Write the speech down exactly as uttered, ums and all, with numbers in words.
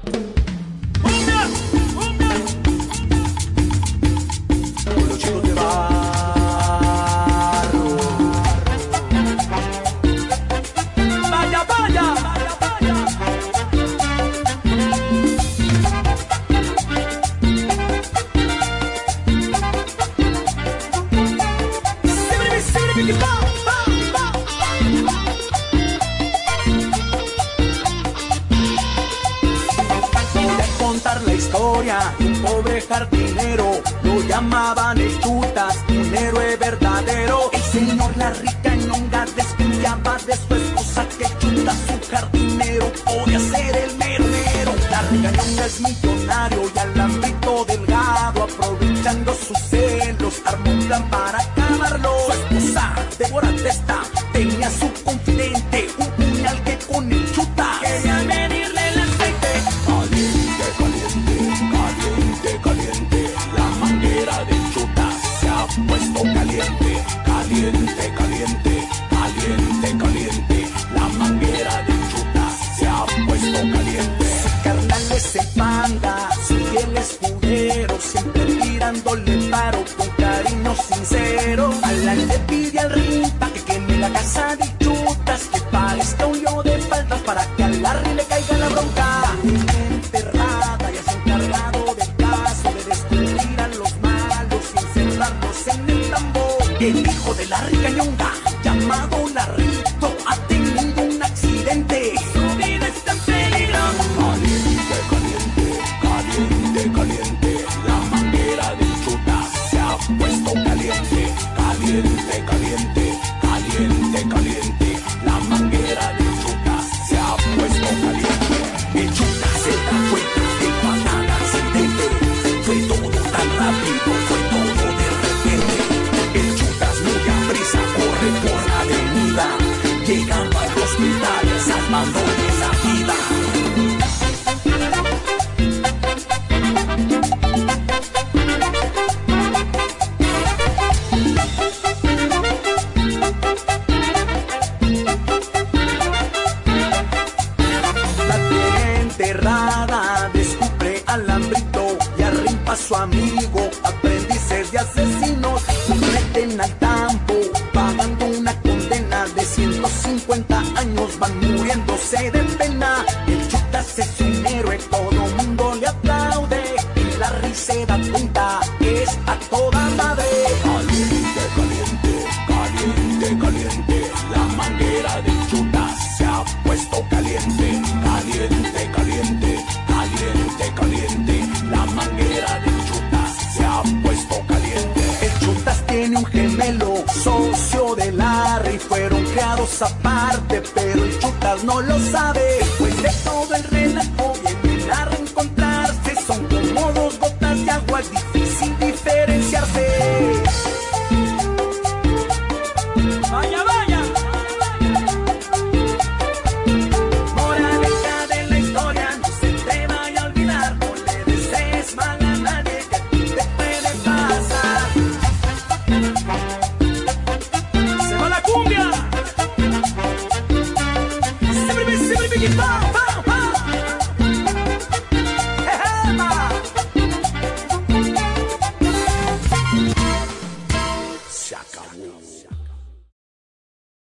Con los chicos de barro. Vaya, vaya, vaya, vaya. Voy a contar la historia de un pobre jardinero, lo llamaban el Chutas, un héroe verdadero. El señor Larricañonga desconfiaba de su esposa, que Chutas, su jardinero, podía ser el mero mero. Larricañonga es millonario y Alambrito delgado, aprovechando sus celos, armó un plan para acabarlo. Su esposa, Débora Testa, tenía su confidente, un puñal que con el Chuta quería medirle el aceite. Caliente, caliente, caliente, caliente, la manguera del Chuta se ha puesto caliente. Caliente, caliente, caliente, caliente, la manguera del Chuta se ha puesto caliente. Su carnal es el Panda, su fiel escudero, siempre tirándole paro con cariño sincero. Alan le pide al Rimpa que queme la casa de Chutas, que parezca un lío de faltas para que al Larry le caiga la bronca. Enterrada ya se ha encargado del caso de descubrir a los malos y encerrarlos en el tambor. El hijo de Larricañonga, llamado Larrito, ha tenido un accidente. Su vida está en peligro. Caliente, caliente, caliente, caliente, la manguera del Chuta se ha puesto caliente. Caliente, caliente, caliente, caliente, la manguera del Chuta se ha puesto caliente. El Chuta se da cuenta del fatal accidente. Fue todo tan rápido, fue todo de repente. El Chutas muy a prisa corre por la avenida, llegando al hospital salvándole la vida. Enterrada, descubre Alambrito y arrimpa a su amigo, aprendices de asesinos, los meten al campo, pagando una condena de ciento cincuenta años, van muriéndose de pena. El Chutas es un héroe, todo mundo le aplaude, y Larry se da cuenta que es a toda madre. Caliente, caliente, caliente, caliente, la manguera del Chutas se ha puesto caliente. Caliente, caliente, caliente, caliente, la manguera del Chutas se ha puesto caliente. El Chutas tiene un gemelo, socio de Larry, fueron creados aparte, pero el Chutas no lo sabe. Después de todo el relajo,